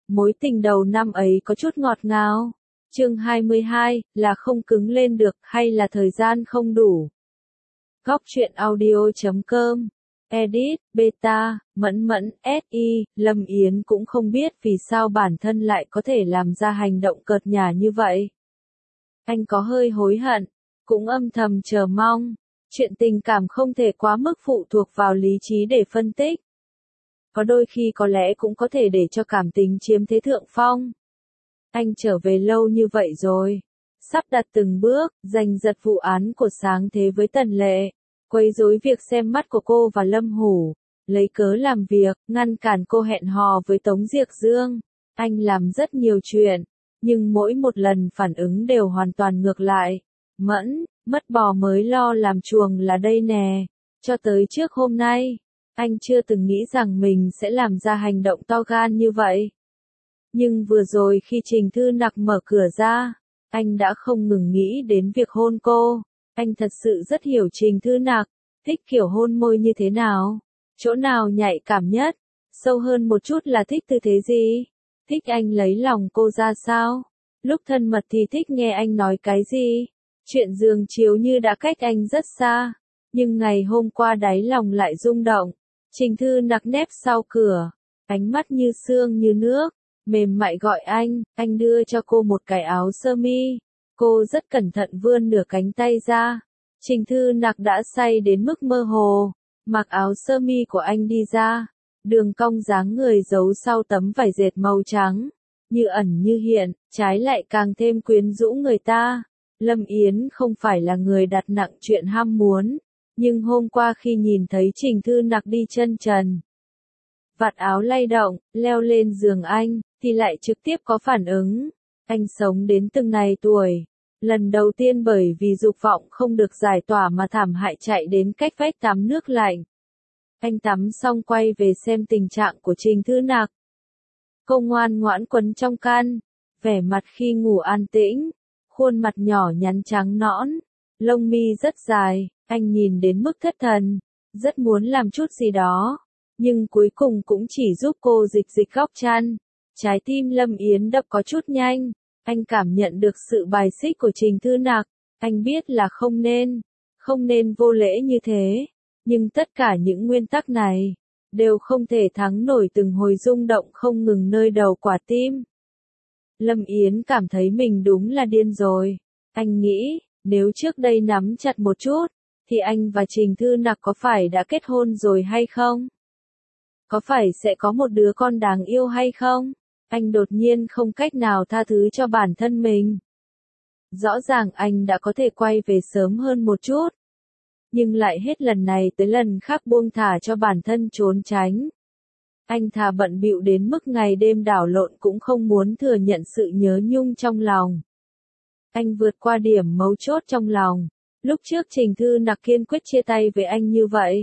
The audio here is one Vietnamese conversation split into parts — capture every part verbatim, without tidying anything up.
Mối tình đầu năm ấy có chút ngọt ngào. Chương hai mươi hai, là không cứng lên được hay là thời gian không đủ. Góc truyện audio chấm com. Edit, Beta, Mẫn Mẫn, ét i, Lâm Yến cũng không biết vì sao bản thân lại có thể làm ra hành động cợt nhả như vậy. Anh có hơi hối hận, cũng âm thầm chờ mong. Chuyện tình cảm không thể quá mức phụ thuộc vào lý trí để phân tích. Có đôi khi có lẽ cũng có thể để cho cảm tình chiếm thế thượng phong. Anh trở về lâu như vậy rồi. Sắp đặt từng bước, giành giật vụ án của Sáng Thế với Tần Lệ. Quấy rối việc xem mắt của cô và Lâm Hủ. Lấy cớ làm việc, ngăn cản cô hẹn hò với Tống Diệc Dương. Anh làm rất nhiều chuyện. Nhưng mỗi một lần phản ứng đều hoàn toàn ngược lại. Mẫn, mất bò mới lo làm chuồng là đây nè. Cho tới trước hôm nay, anh chưa từng nghĩ rằng mình sẽ làm ra hành động to gan như vậy. Nhưng vừa rồi khi Trình Thư Nặc mở cửa ra, anh đã không ngừng nghĩ đến việc hôn cô. Anh thật sự rất hiểu Trình Thư Nặc, thích kiểu hôn môi như thế nào, chỗ nào nhạy cảm nhất, sâu hơn một chút là thích tư thế gì, thích anh lấy lòng cô ra sao, lúc thân mật thì thích nghe anh nói cái gì. Chuyện giường chiếu như đã cách anh rất xa, nhưng ngày hôm qua đáy lòng lại rung động. Trình Thư Nặc nép sau cửa, ánh mắt như sương như nước, mềm mại gọi anh, anh đưa cho cô một cái áo sơ mi. Cô rất cẩn thận vươn nửa cánh tay ra. Trình Thư Nặc đã say đến mức mơ hồ, mặc áo sơ mi của anh đi ra, đường cong dáng người giấu sau tấm vải dệt màu trắng, như ẩn như hiện, trái lại càng thêm quyến rũ người ta. Lâm Yến không phải là người đặt nặng chuyện ham muốn, nhưng hôm qua khi nhìn thấy Trình Thư Nặc đi chân trần, vạt áo lay động, leo lên giường anh, thì lại trực tiếp có phản ứng. Anh sống đến từng này tuổi, lần đầu tiên bởi vì dục vọng không được giải tỏa mà thảm hại chạy đến cách vách tắm nước lạnh. Anh tắm xong quay về xem tình trạng của Trình Thư Nặc. Cô ngoan ngoãn quấn trong can, vẻ mặt khi ngủ an tĩnh, khuôn mặt nhỏ nhắn trắng nõn, lông mi rất dài, anh nhìn đến mức thất thần, rất muốn làm chút gì đó, nhưng cuối cùng cũng chỉ giúp cô dịch dịch góc chăn. Trái tim Lâm Yến đập có chút nhanh, anh cảm nhận được sự bài xích của Trình Thư Nặc, anh biết là không nên, không nên vô lễ như thế, nhưng tất cả những nguyên tắc này, đều không thể thắng nổi từng hồi rung động không ngừng nơi đầu quả tim. Lâm Yến cảm thấy mình đúng là điên rồi, anh nghĩ, nếu trước đây nắm chặt một chút, thì anh và Trình Thư Nặc có phải đã kết hôn rồi hay không? Có phải sẽ có một đứa con đáng yêu hay không? Anh đột nhiên không cách nào tha thứ cho bản thân mình. Rõ ràng anh đã có thể quay về sớm hơn một chút, nhưng lại hết lần này tới lần khác buông thả cho bản thân trốn tránh. Anh thà bận bịu đến mức ngày đêm đảo lộn cũng không muốn thừa nhận sự nhớ nhung trong lòng. Anh vượt qua điểm mấu chốt trong lòng. Lúc trước Trình Thư Nặc kiên quyết chia tay với anh như vậy.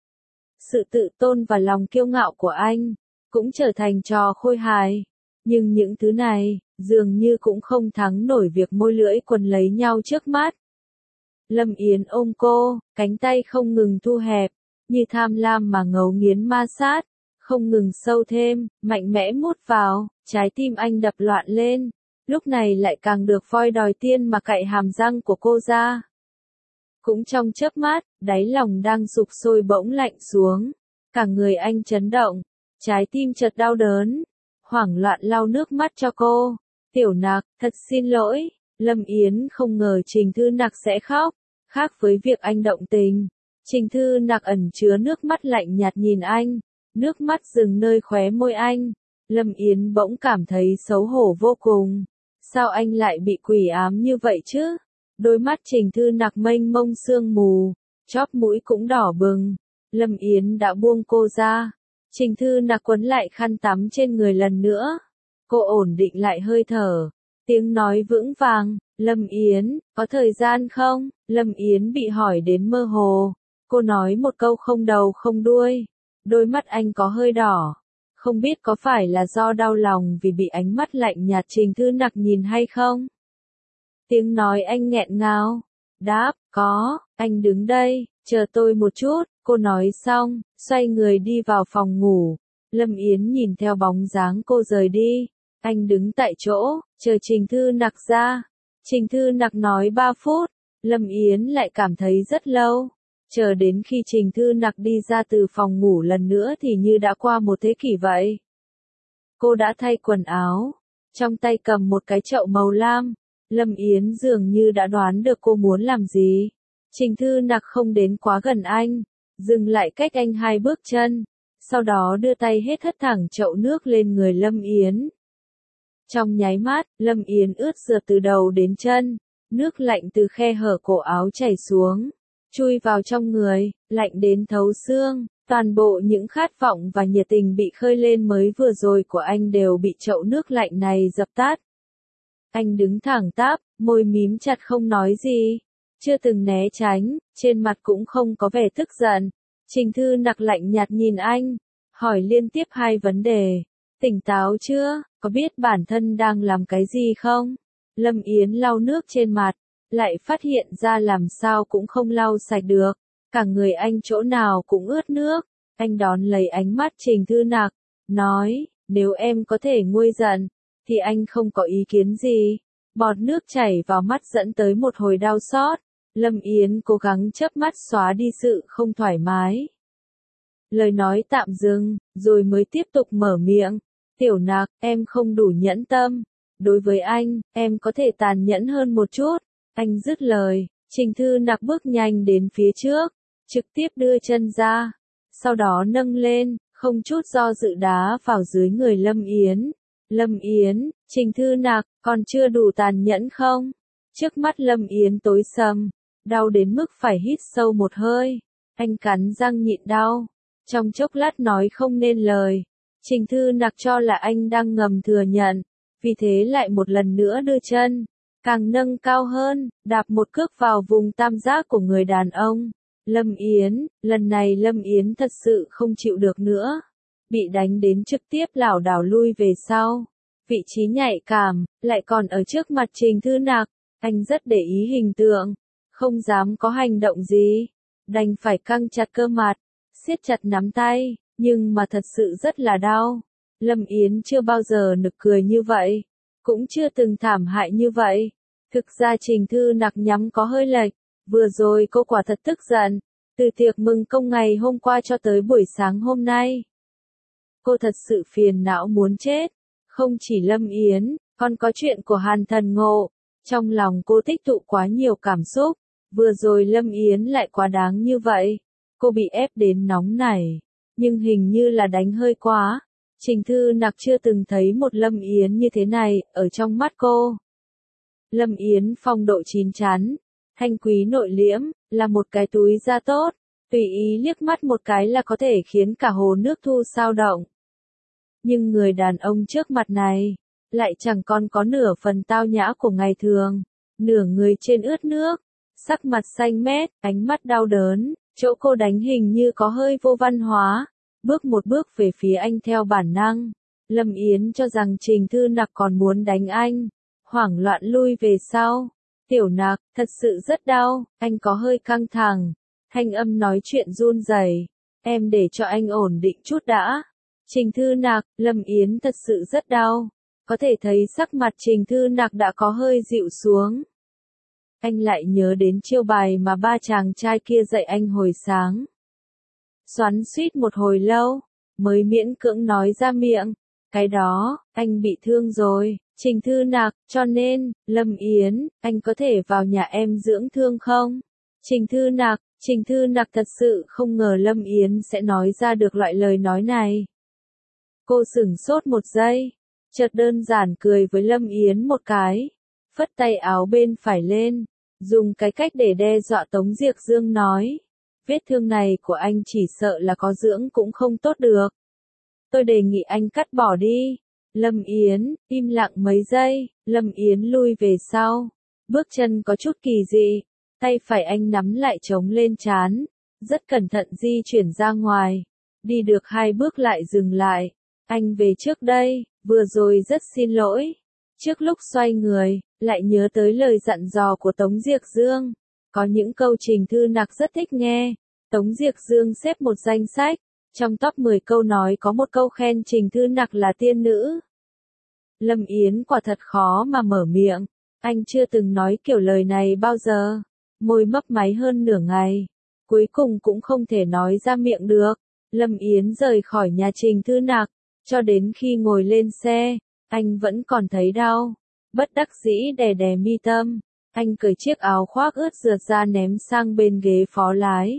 Sự tự tôn và lòng kiêu ngạo của anh cũng trở thành trò khôi hài. Nhưng những thứ này, dường như cũng không thắng nổi việc môi lưỡi quần lấy nhau trước mắt. Lâm Yến ôm cô, cánh tay không ngừng thu hẹp, như tham lam mà ngấu nghiến ma sát, không ngừng sâu thêm, mạnh mẽ mút vào, trái tim anh đập loạn lên, lúc này lại càng được voi đòi tiên mà cạy hàm răng của cô ra. Cũng trong chớp mắt, đáy lòng đang sục sôi bỗng lạnh xuống, cả người anh chấn động, trái tim chợt đau đớn, hoảng loạn lau nước mắt cho cô. Tiểu Nặc, thật xin lỗi. Lâm Yến không ngờ Trình Thư Nặc sẽ khóc, khác với việc anh động tình. Trình Thư Nặc ẩn chứa nước mắt lạnh nhạt nhìn anh, nước mắt dừng nơi khóe môi anh. Lâm Yến bỗng cảm thấy xấu hổ vô cùng. Sao anh lại bị quỷ ám như vậy chứ? Đôi mắt Trình Thư Nặc mênh mông sương mù, chóp mũi cũng đỏ bừng. Lâm Yến đã buông cô ra. Trình Thư Nặc quấn lại khăn tắm trên người lần nữa. Cô ổn định lại hơi thở. Tiếng nói vững vàng, Lâm Yến, có thời gian không? Lâm Yến bị hỏi đến mơ hồ. Cô nói một câu không đầu không đuôi. Đôi mắt anh có hơi đỏ. Không biết có phải là do đau lòng vì bị ánh mắt lạnh nhạt Trình Thư Nặc nhìn hay không? Tiếng nói anh nghẹn ngào. Đáp, có, anh đứng đây, chờ tôi một chút. Cô nói xong, xoay người đi vào phòng ngủ. Lâm Yến nhìn theo bóng dáng cô rời đi. Anh đứng tại chỗ, chờ Trình Thư Nặc ra. Trình Thư Nặc nói ba phút, Lâm Yến lại cảm thấy rất lâu. Chờ đến khi Trình Thư Nặc đi ra từ phòng ngủ lần nữa thì như đã qua một thế kỷ vậy. Cô đã thay quần áo, trong tay cầm một cái chậu màu lam. Lâm Yến dường như đã đoán được cô muốn làm gì. Trình Thư Nặc không đến quá gần anh, dừng lại cách anh hai bước chân, sau đó đưa tay hết hất thẳng chậu nước lên người Lâm Yến. Trong nháy mắt, Lâm Yến ướt rượt từ đầu đến chân, nước lạnh từ khe hở cổ áo chảy xuống, chui vào trong người, lạnh đến thấu xương. Toàn bộ những khát vọng và nhiệt tình bị khơi lên mới vừa rồi của anh đều bị chậu nước lạnh này dập tắt. Anh đứng thẳng tắp, môi mím chặt không nói gì, chưa từng né tránh, trên mặt cũng không có vẻ tức giận. Trình Thư Nặc lạnh nhạt nhìn anh, hỏi liên tiếp hai vấn đề. Tỉnh táo chưa, có biết bản thân đang làm cái gì không? Lâm Yến lau nước trên mặt, lại phát hiện ra làm sao cũng không lau sạch được. Cả người anh chỗ nào cũng ướt nước. Anh đón lấy ánh mắt Trình Thư Nặc, nói, nếu em có thể nguôi giận, thì anh không có ý kiến gì. Bọt nước chảy vào mắt dẫn tới một hồi đau xót. Lâm Yến cố gắng chớp mắt xóa đi sự không thoải mái. Lời nói tạm dừng, rồi mới tiếp tục mở miệng. Tiểu Nặc, em không đủ nhẫn tâm. Đối với anh, em có thể tàn nhẫn hơn một chút. Anh dứt lời, Trình Thư Nặc bước nhanh đến phía trước, trực tiếp đưa chân ra, sau đó nâng lên, không chút do dự đá vào dưới người Lâm Yến. Lâm Yến, Trình Thư Nặc, còn chưa đủ tàn nhẫn không? Trước mắt Lâm Yến tối sầm, đau đến mức phải hít sâu một hơi. Anh cắn răng nhịn đau, trong chốc lát nói không nên lời. Trình Thư Nặc cho là anh đang ngầm thừa nhận, vì thế lại một lần nữa đưa chân, càng nâng cao hơn, đạp một cước vào vùng tam giác của người đàn ông. Lâm Yến, lần này Lâm Yến thật sự không chịu được nữa, bị đánh đến trực tiếp lảo đảo lui về sau. Vị trí nhạy cảm, lại còn ở trước mặt Trình Thư Nặc, anh rất để ý hình tượng, không dám có hành động gì, đành phải căng chặt cơ mặt, siết chặt nắm tay, nhưng mà thật sự rất là đau. Lâm Yến chưa bao giờ nực cười như vậy, cũng chưa từng thảm hại như vậy. Thực ra Trình Thư Nặc nhắm có hơi lệch, vừa rồi cô quả thật tức giận, từ tiệc mừng công ngày hôm qua cho tới buổi sáng hôm nay. Cô thật sự phiền não muốn chết, không chỉ Lâm Yến, còn có chuyện của Hàn Thần Ngộ. Trong lòng cô tích tụ quá nhiều cảm xúc, vừa rồi Lâm Yến lại quá đáng như vậy. Cô bị ép đến nóng nảy, nhưng hình như là đánh hơi quá. Trình Thư Nặc chưa từng thấy một Lâm Yến như thế này, ở trong mắt cô. Lâm Yến phong độ chín chắn, thanh quý nội liễm, là một cái túi da tốt, tùy ý liếc mắt một cái là có thể khiến cả hồ nước thu sao động. Nhưng người đàn ông trước mặt này, lại chẳng còn có nửa phần tao nhã của ngày thường, nửa người trên ướt nước, sắc mặt xanh mét, ánh mắt đau đớn, chỗ cô đánh hình như có hơi vô văn hóa, bước một bước về phía anh theo bản năng. Lâm Yến cho rằng Trình Thư Nặc còn muốn đánh anh, hoảng loạn lui về sau. Tiểu Nặc, thật sự rất đau, anh có hơi căng thẳng, thanh âm nói chuyện run rẩy, em để cho anh ổn định chút đã. Trình Thư Nặc, Lâm Yến thật sự rất đau, có thể thấy sắc mặt Trình Thư Nặc đã có hơi dịu xuống. Anh lại nhớ đến chiêu bài mà ba chàng trai kia dạy anh hồi sáng. Xoắn xuýt một hồi lâu, mới miễn cưỡng nói ra miệng, cái đó, anh bị thương rồi. Trình Thư Nặc, cho nên, Lâm Yến, anh có thể vào nhà em dưỡng thương không? Trình Thư Nặc, Trình Thư Nặc thật sự không ngờ Lâm Yến sẽ nói ra được loại lời nói này. Cô sửng sốt một giây, chợt đơn giản cười với Lâm Yến một cái, phất tay áo bên phải lên, dùng cái cách để đe dọa Tống Diệc Dương nói, vết thương này của anh chỉ sợ là có dưỡng cũng không tốt được. Tôi đề nghị anh cắt bỏ đi. Lâm Yến, im lặng mấy giây, Lâm Yến lui về sau, bước chân có chút kỳ dị, tay phải anh nắm lại chống lên trán, rất cẩn thận di chuyển ra ngoài, đi được hai bước lại dừng lại, anh về trước đây, vừa rồi rất xin lỗi. Trước lúc xoay người, lại nhớ tới lời dặn dò của Tống Diệc Dương, có những câu Trình Thư Nặc rất thích nghe. Tống Diệc Dương xếp một danh sách, Trong top mười câu nói có một câu khen Trình Thư Nặc là tiên nữ. Lâm Yến quả thật khó mà mở miệng, anh chưa từng nói kiểu lời này bao giờ. Môi mấp máy hơn nửa ngày, cuối cùng cũng không thể nói ra miệng được. Lâm Yến rời khỏi nhà Trình Thư Nặc, cho đến khi ngồi lên xe, anh vẫn còn thấy đau. Bất đắc dĩ đè đè mi tâm, anh cởi chiếc áo khoác ướt rượt ra ném sang bên ghế phó lái.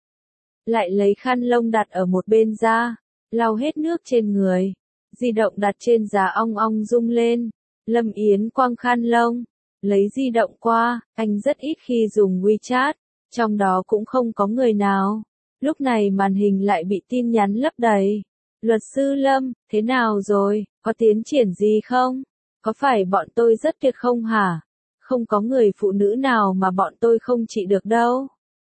Lại lấy khăn lông đặt ở một bên ra, lau hết nước trên người. Di động đặt trên giá ong ong rung lên. Lâm Yến quăng khăn lông, lấy di động qua, anh rất ít khi dùng WeChat, trong đó cũng không có người nào. Lúc này màn hình lại bị tin nhắn lấp đầy. Luật sư Lâm, thế nào rồi, có tiến triển gì không? Có phải bọn tôi rất tuyệt không hả? Không có người phụ nữ nào mà bọn tôi không trị được đâu.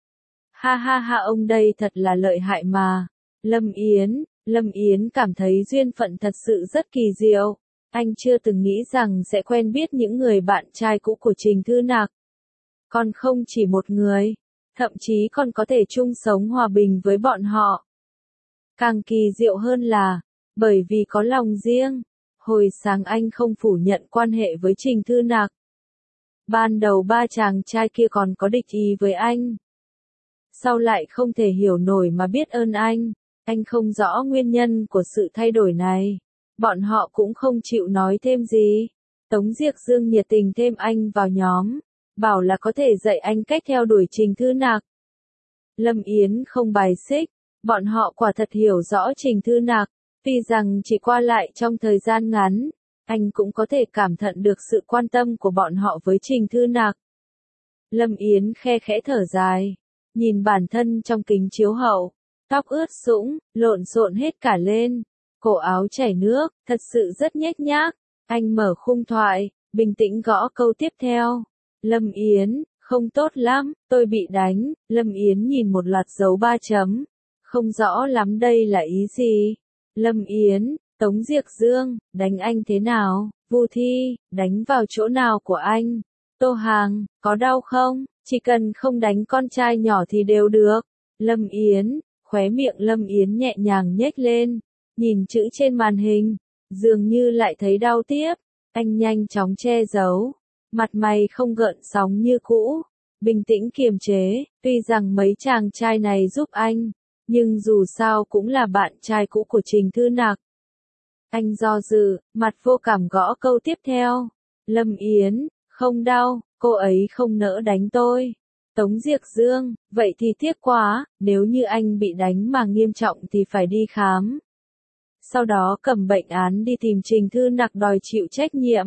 Ha ha ha, ông đây thật là lợi hại mà. Lâm Yến, Lâm Yến cảm thấy duyên phận thật sự rất kỳ diệu. Anh chưa từng nghĩ rằng sẽ quen biết những người bạn trai cũ của Trình Thư Nặc. Còn không chỉ một người, thậm chí còn có thể chung sống hòa bình với bọn họ. Càng kỳ diệu hơn là, bởi vì có lòng riêng, hồi sáng anh không phủ nhận quan hệ với Trình Thư Nặc. Ban đầu ba chàng trai kia còn có địch ý với anh. Sau lại không thể hiểu nổi mà biết ơn anh. Anh không rõ nguyên nhân của sự thay đổi này. Bọn họ cũng không chịu nói thêm gì. Tống Diệc Dương nhiệt tình thêm anh vào nhóm, bảo là có thể dạy anh cách theo đuổi Trình Thư Nặc. Lâm Yến không bài xích, bọn họ quả thật hiểu rõ Trình Thư Nặc, tuy rằng chỉ qua lại trong thời gian ngắn, anh cũng có thể cảm nhận được sự quan tâm của bọn họ với Trình Thư Nặc. Lâm Yến khe khẽ thở dài, nhìn bản thân trong kính chiếu hậu, tóc ướt sũng, lộn xộn hết cả lên, cổ áo chảy nước, thật sự rất nhếch nhác. Anh mở khung thoại, bình tĩnh gõ câu tiếp theo. Lâm Yến, không tốt lắm, tôi bị đánh. Lâm Yến nhìn một loạt dấu ba chấm. Không rõ lắm đây là ý gì. Lâm Yến, Tống Diệc Dương, đánh anh thế nào? Vu Thi, đánh vào chỗ nào của anh? Tô Hàng, có đau không? Chỉ cần không đánh con trai nhỏ thì đều được. Lâm Yến, khóe miệng Lâm Yến nhẹ nhàng nhếch lên, nhìn chữ trên màn hình, dường như lại thấy đau tiếp. Anh nhanh chóng che giấu, mặt mày không gợn sóng như cũ, bình tĩnh kiềm chế. Tuy rằng mấy chàng trai này giúp anh, nhưng dù sao cũng là bạn trai cũ của Trình Thư Nặc. Anh do dự, mặt vô cảm gõ câu tiếp theo. Lâm Yến, không đau, cô ấy không nỡ đánh tôi. Tống Diệc Dương, vậy thì tiếc quá, nếu như anh bị đánh mà nghiêm trọng thì phải đi khám. Sau đó cầm bệnh án đi tìm Trình Thư Nặc đòi chịu trách nhiệm.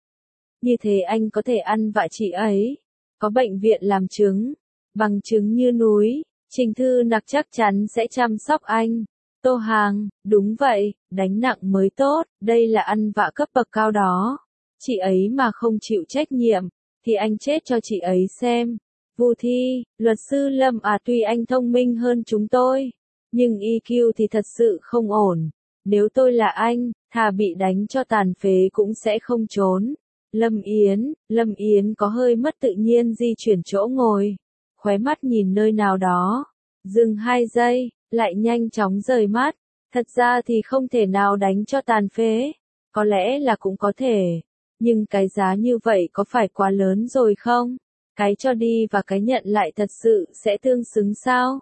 Như thế anh có thể ăn vạ chị ấy. Có bệnh viện làm chứng, bằng chứng như núi, Trình Thư Nặc chắc chắn sẽ chăm sóc anh. Tô Hàng, đúng vậy, đánh nặng mới tốt, đây là ăn vạ cấp bậc cao đó. Chị ấy mà không chịu trách nhiệm, thì anh chết cho chị ấy xem. Vu Thi, luật sư Lâm à, tuy anh thông minh hơn chúng tôi, nhưng e quy thì thật sự không ổn. Nếu tôi là anh, thà bị đánh cho tàn phế cũng sẽ không trốn. Lâm Yến, Lâm Yến có hơi mất tự nhiên di chuyển chỗ ngồi, khóe mắt nhìn nơi nào đó, dừng hai giây, lại nhanh chóng rời mắt. Thật ra thì không thể nào đánh cho tàn phế, có lẽ là cũng có thể, nhưng cái giá như vậy có phải quá lớn rồi không? Cái cho đi và cái nhận lại thật sự sẽ tương xứng sao?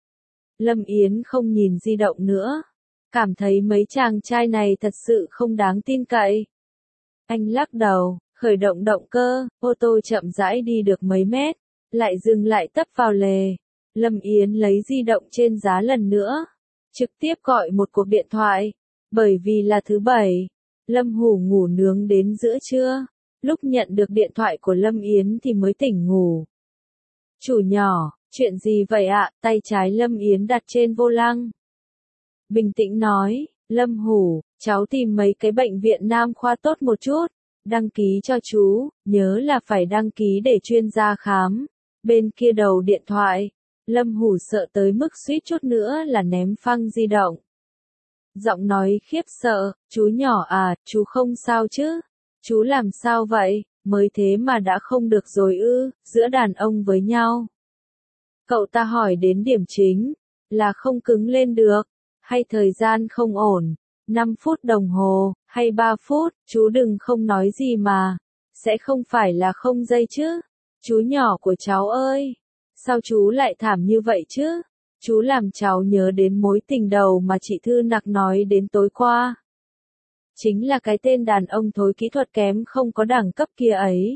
Lâm Yến không nhìn di động nữa, cảm thấy mấy chàng trai này thật sự không đáng tin cậy. Anh lắc đầu, khởi động động cơ, ô tô chậm rãi đi được mấy mét, lại dừng lại tấp vào lề. Lâm Yến lấy di động trên giá lần nữa, trực tiếp gọi một cuộc điện thoại, bởi vì là thứ bảy. Lâm Hủ ngủ nướng đến giữa trưa, lúc nhận được điện thoại của Lâm Yến thì mới tỉnh ngủ. Chủ nhỏ, chuyện gì vậy ạ? Tay trái Lâm Yến đặt trên vô lăng. Bình tĩnh nói, Lâm Hủ, cháu tìm mấy cái bệnh viện nam khoa tốt một chút, đăng ký cho chú, nhớ là phải đăng ký để chuyên gia khám. Bên kia đầu điện thoại, Lâm Hủ sợ tới mức suýt chút nữa là ném phăng di động. Giọng nói khiếp sợ, chú nhỏ à, chú không sao chứ? Chú làm sao vậy, mới thế mà đã không được rồi ư, giữa đàn ông với nhau. Cậu ta hỏi đến điểm chính, là không cứng lên được, hay thời gian không ổn, năm phút đồng hồ, hay ba phút, chú đừng không nói gì mà, sẽ không phải là không giây chứ, chú nhỏ của cháu ơi, sao chú lại thảm như vậy chứ, chú làm cháu nhớ đến mối tình đầu mà chị Thư Nặc nói đến tối qua. Chính là cái tên đàn ông thối kỹ thuật kém không có đẳng cấp kia ấy.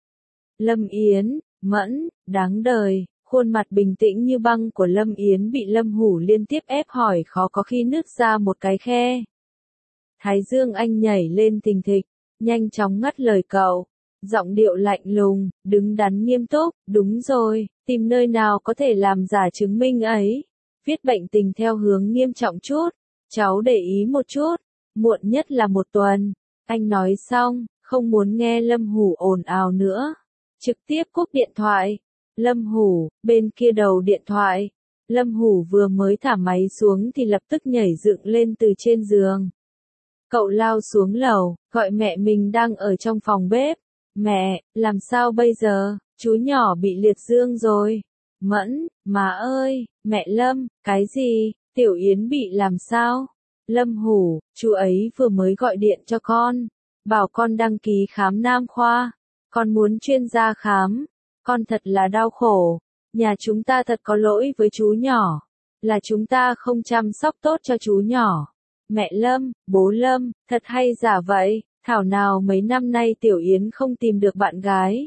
Lâm Yến, Mẫn, đáng đời, khuôn mặt bình tĩnh như băng của Lâm Yến bị Lâm Hủ liên tiếp ép hỏi khó có khi nứt ra một cái khe. Thái Dương anh nhảy lên thình thịch, nhanh chóng ngắt lời cậu, giọng điệu lạnh lùng, đứng đắn nghiêm túc, đúng rồi, tìm nơi nào có thể làm giả chứng minh ấy, viết bệnh tình theo hướng nghiêm trọng chút, cháu để ý một chút, muộn nhất là một tuần. Anh nói xong, không muốn nghe Lâm Hủ ồn ào nữa, trực tiếp cúp điện thoại. Lâm Hủ, bên kia đầu điện thoại, Lâm Hủ vừa mới thả máy xuống thì lập tức nhảy dựng lên từ trên giường. Cậu lao xuống lầu, gọi mẹ mình đang ở trong phòng bếp. Mẹ, làm sao bây giờ, chú nhỏ bị liệt dương rồi. Mẫn, má ơi, mẹ Lâm, cái gì, Tiểu Yến bị làm sao? Lâm Hủ, chú ấy vừa mới gọi điện cho con, bảo con đăng ký khám nam khoa, con muốn chuyên gia khám, con thật là đau khổ, nhà chúng ta thật có lỗi với chú nhỏ, là chúng ta không chăm sóc tốt cho chú nhỏ. Mẹ Lâm, bố Lâm, thật hay giả vậy, thảo nào mấy năm nay Tiểu Yến không tìm được bạn gái.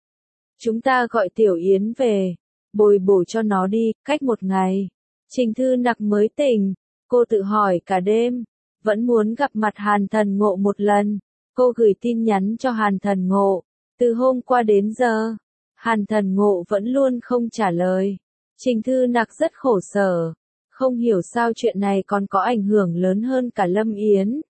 Chúng ta gọi Tiểu Yến về, bồi bổ cho nó đi, cách một ngày. Trình Thư Nặc mới tỉnh, cô tự hỏi cả đêm, vẫn muốn gặp mặt Hàn Thần Ngộ một lần. Cô gửi tin nhắn cho Hàn Thần Ngộ, từ hôm qua đến giờ, Hàn Thần Ngộ vẫn luôn không trả lời. Trình Thư Nặc rất khổ sở, không hiểu sao chuyện này còn có ảnh hưởng lớn hơn cả Lâm Yến.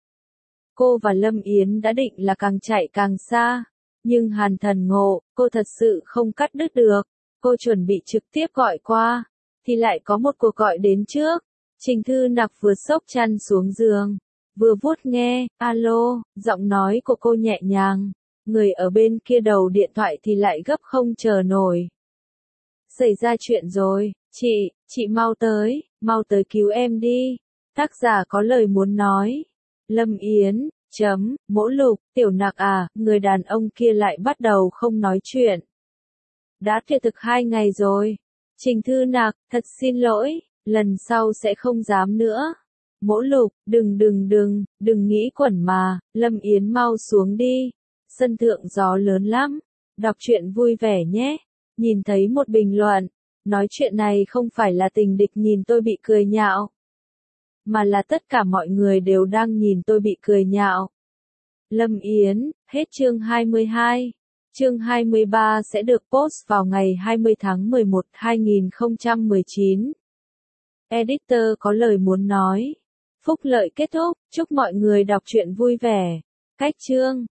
Cô và Lâm Yến đã định là càng chạy càng xa, nhưng Hàn Thần Ngộ, cô thật sự không cắt đứt được. Cô chuẩn bị trực tiếp gọi qua, thì lại có một cuộc gọi đến trước. Trình Thư Nặc vừa xốc chăn xuống giường, vừa vuốt nghe, alo, giọng nói của cô nhẹ nhàng, người ở bên kia đầu điện thoại thì lại gấp không chờ nổi. Xảy ra chuyện rồi, chị, chị mau tới, mau tới cứu em đi, tác giả có lời muốn nói. Lâm Yến, chấm, Mỗ Lục, Tiểu Nặc à, người đàn ông kia lại bắt đầu không nói chuyện. Đã thiệt thực hai ngày rồi. Trình Thư Nặc, thật xin lỗi, lần sau sẽ không dám nữa. Mỗ Lục, đừng đừng đừng, đừng nghĩ quẩn mà, Lâm Yến mau xuống đi. Sân thượng gió lớn lắm. Đọc truyện vui vẻ nhé. Nhìn thấy một bình luận, nói chuyện này không phải là tình địch nhìn tôi bị cười nhạo, mà là tất cả mọi người đều đang nhìn tôi bị cười nhạo. Lâm Yến, hết chương hai mươi hai. Chương hai mươi ba sẽ được post vào ngày hai mươi tháng mười một năm hai nghìn không trăm mười chín. Editor có lời muốn nói. Phúc lợi kết thúc, chúc mọi người đọc truyện vui vẻ. Cách chương